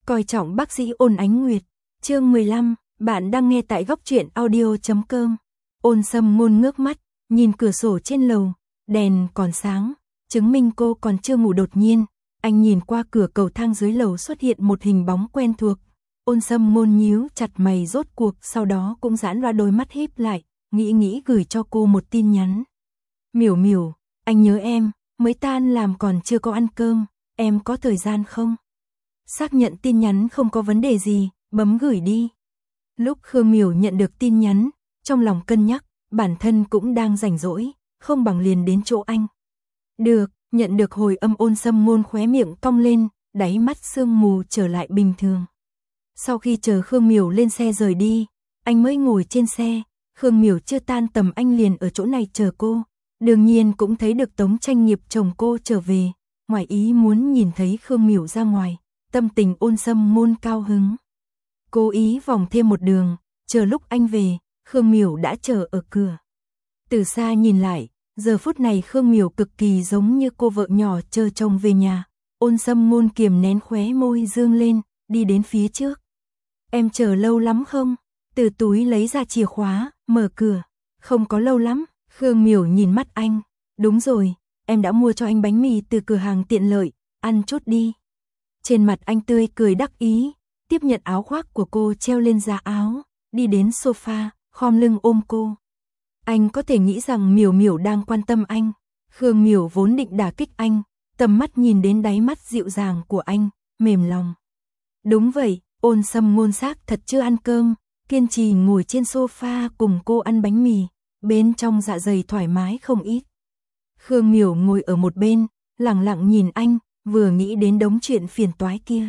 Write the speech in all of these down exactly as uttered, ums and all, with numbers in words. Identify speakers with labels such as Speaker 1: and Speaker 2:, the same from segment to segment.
Speaker 1: Coi trọng bác sĩ Ôn Ánh Nguyệt. Chương mười lăm, bạn đang nghe tại góc truyện audio chấm com. Ôn Sâm Ngôn ngước mắt, nhìn cửa sổ trên lầu, đèn còn sáng, chứng minh cô còn chưa ngủ. Đột nhiên, anh nhìn qua cửa cầu thang dưới lầu xuất hiện một hình bóng quen thuộc. Ôn Sâm Ngôn nhíu chặt mày rốt cuộc, sau đó cũng giãn ra đôi mắt híp lại, nghĩ nghĩ gửi cho cô một tin nhắn. Miểu Miểu, anh nhớ em, mới tan làm còn chưa có ăn cơm, em có thời gian không? Xác nhận tin nhắn không có vấn đề gì, bấm gửi đi. Lúc Khương Miểu nhận được tin nhắn, trong lòng cân nhắc, bản thân cũng đang rảnh rỗi, không bằng liền đến chỗ anh. Được, nhận được hồi âm Ôn Sâm Ngôn khóe miệng cong lên, đáy mắt sương mù trở lại bình thường. Sau khi chờ Khương Miểu lên xe rời đi, anh mới ngồi trên xe, Khương Miểu chưa tan tầm anh liền ở chỗ này chờ cô. Đương nhiên cũng thấy được Tống Tranh Nghiệp chồng cô trở về, ngoài ý muốn nhìn thấy Khương Miểu ra ngoài, tâm tình Ôn Sâm Ngôn cao hứng. Cố ý vòng thêm một đường, chờ lúc anh về, Khương Miểu đã chờ ở cửa. Từ xa nhìn lại, giờ phút này Khương Miểu cực kỳ giống như cô vợ nhỏ chờ chồng về nhà. Ôn Sâm Ngôn kiềm nén khóe môi dương lên, đi đến phía trước. Em chờ lâu lắm không? Từ túi lấy ra chìa khóa, mở cửa. Không có lâu lắm. Khương Miểu nhìn mắt anh. Đúng rồi, em đã mua cho anh bánh mì từ cửa hàng tiện lợi, ăn chút đi. Trên mặt anh tươi cười đắc ý, tiếp nhận áo khoác của cô treo lên giá áo, đi đến sofa, khom lưng ôm cô. Anh có thể nghĩ rằng Miểu Miểu đang quan tâm anh. Khương Miểu vốn định đả kích anh, tầm mắt nhìn đến đáy mắt dịu dàng của anh, mềm lòng. Đúng vậy, Ôn Sâm Ngôn xác thật chưa ăn cơm, kiên trì ngồi trên sofa cùng cô ăn bánh mì, bên trong dạ dày thoải mái không ít. Khương Miểu ngồi ở một bên, lặng lặng nhìn anh, vừa nghĩ đến đống chuyện phiền toái kia.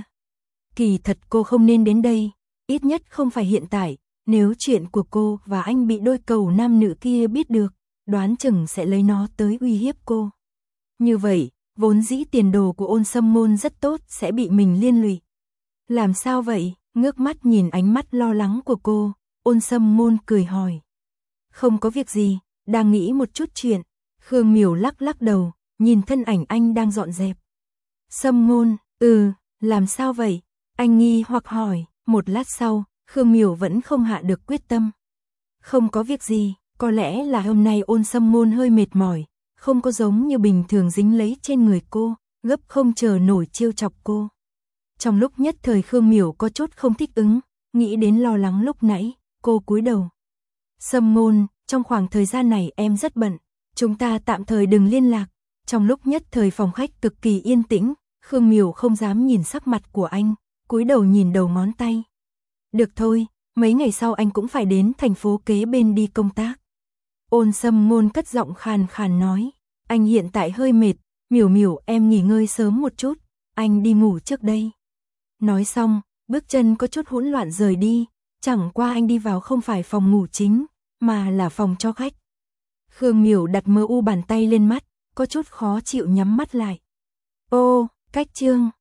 Speaker 1: Kỳ thật cô không nên đến đây, ít nhất không phải hiện tại, nếu chuyện của cô và anh bị đôi cầu nam nữ kia biết được, đoán chừng sẽ lấy nó tới uy hiếp cô. Như vậy, vốn dĩ tiền đồ của Ôn Sâm Ngôn rất tốt sẽ bị mình liên lụy. Làm sao vậy? Ngước mắt nhìn ánh mắt lo lắng của cô, Ôn Sâm Ngôn cười hỏi. Không có việc gì, đang nghĩ một chút chuyện. Khương Miểu lắc lắc đầu, nhìn thân ảnh anh đang dọn dẹp. Sâm Ngôn, ừ, làm sao vậy? Anh nghi hoặc hỏi. Một lát sau, Khương Miểu vẫn không hạ được quyết tâm. Không có việc gì, có lẽ là hôm nay Ôn Sâm Ngôn hơi mệt mỏi, không có giống như bình thường dính lấy trên người cô, gấp không chờ nổi trêu chọc cô. Trong lúc nhất thời Khương Miểu có chút không thích ứng, nghĩ đến lo lắng lúc nãy, cô cúi đầu. Sâm Ngôn, trong khoảng thời gian này em rất bận, chúng ta tạm thời đừng liên lạc. Trong lúc nhất thời phòng khách cực kỳ yên tĩnh, Khương Miểu không dám nhìn sắc mặt của anh, cúi đầu nhìn đầu ngón tay. Được thôi, mấy ngày sau anh cũng phải đến thành phố kế bên đi công tác. Ôn Sâm Ngôn cất giọng khàn khàn nói, anh hiện tại hơi mệt, Miểu Miểu em nghỉ ngơi sớm một chút, anh đi ngủ trước đây. Nói xong, bước chân có chút hỗn loạn rời đi, chẳng qua anh đi vào không phải phòng ngủ chính, mà là phòng cho khách. Khương Miểu đặt mơ u bàn tay lên mắt, có chút khó chịu nhắm mắt lại. Ô, cách chương.